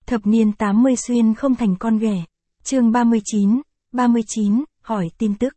Thập niên 80 xuyên không thành con ghẻ. Chương 39, hỏi tin tức.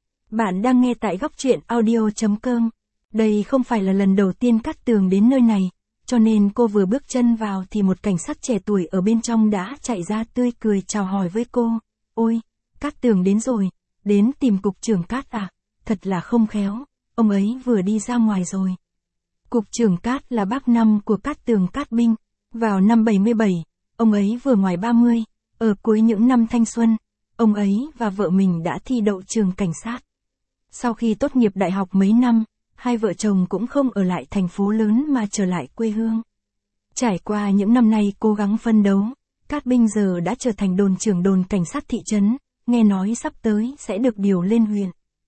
Bạn đang nghe tại góc truyện audio.com. Đây không phải là lần đầu tiên Cát Tường đến nơi này, cho nên cô vừa bước chân vào thì một cảnh sát trẻ tuổi ở bên trong đã chạy ra tươi cười chào hỏi với cô. Ôi, Cát Tường đến rồi, đến tìm cục trưởng Cát à, thật là không khéo, ông ấy vừa đi ra ngoài rồi. Cục trưởng Cát là bác năm của Cát Tường Cát Binh, vào năm 77, ông ấy vừa ngoài 30, ở cuối những năm thanh xuân, ông ấy và vợ mình đã thi đậu trường cảnh sát. Sau khi tốt nghiệp đại học mấy năm, hai vợ chồng cũng không ở lại thành phố lớn mà trở lại quê hương. Trải qua những năm nay cố gắng phân đấu, Cát Binh giờ đã trở thành đồn trưởng đồn cảnh sát thị trấn, nghe nói sắp tới sẽ được điều lên huyện.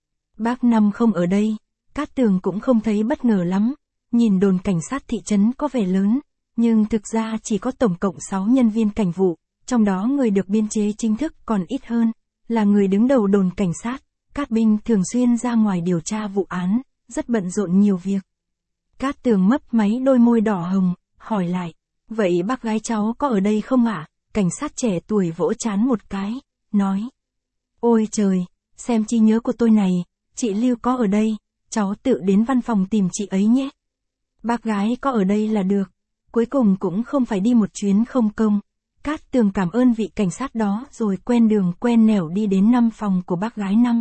Bác Năm không ở đây, Cát Tường cũng không thấy bất ngờ lắm, nhìn đồn cảnh sát thị trấn có vẻ lớn, nhưng thực ra chỉ có tổng cộng 6 nhân viên cảnh vụ, trong đó người được biên chế chính thức còn ít hơn, là người đứng đầu đồn cảnh sát. Cát Binh thường xuyên ra ngoài điều tra vụ án, rất bận rộn nhiều việc. Cát Tường mấp máy đôi môi đỏ hồng, hỏi lại, vậy bác gái cháu có ở đây không ạ? Cảnh sát trẻ tuổi vỗ trán một cái, nói, ôi trời, xem trí nhớ của tôi này, chị Lưu có ở đây, cháu tự đến văn phòng tìm chị ấy nhé. Bác gái có ở đây là được, cuối cùng cũng không phải đi một chuyến không công. Cát Tường cảm ơn vị cảnh sát đó rồi quen đường quen nẻo đi đến năm phòng của bác gái Năm.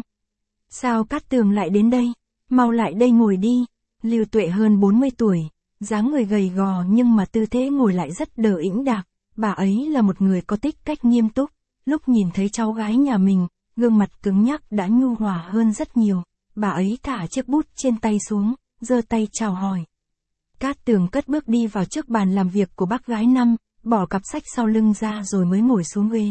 Sao Cát Tường lại đến đây? Mau lại đây ngồi đi. Lưu Tuệ hơn 40 tuổi, dáng người gầy gò nhưng mà tư thế ngồi lại rất đờ ĩnh đạc. Bà ấy là một người có tích cách nghiêm túc, lúc nhìn thấy cháu gái nhà mình, gương mặt cứng nhắc đã nhu hòa hơn rất nhiều. Bà ấy thả chiếc bút trên tay xuống, giơ tay chào hỏi. Cát Tường cất bước đi vào trước bàn làm việc của bác gái Năm, bỏ cặp sách sau lưng ra rồi mới ngồi xuống ghế.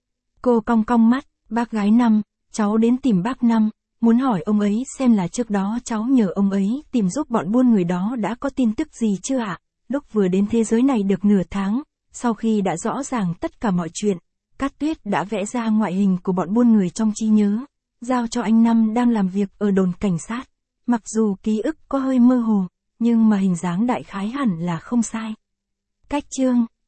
Cô cong cong mắt, bác gái Năm, cháu đến tìm bác Năm, muốn hỏi ông ấy xem là trước đó cháu nhờ ông ấy tìm giúp bọn buôn người đó đã có tin tức gì chưa ạ? Lúc vừa đến thế giới này được nửa tháng, sau khi đã rõ ràng tất cả mọi chuyện, Cát Tuyết đã vẽ ra ngoại hình của bọn buôn người trong trí nhớ, giao cho anh Năm đang làm việc ở đồn cảnh sát. Mặc dù ký ức có hơi mơ hồ, nhưng mà hình dáng đại khái hẳn là không sai. Cách chương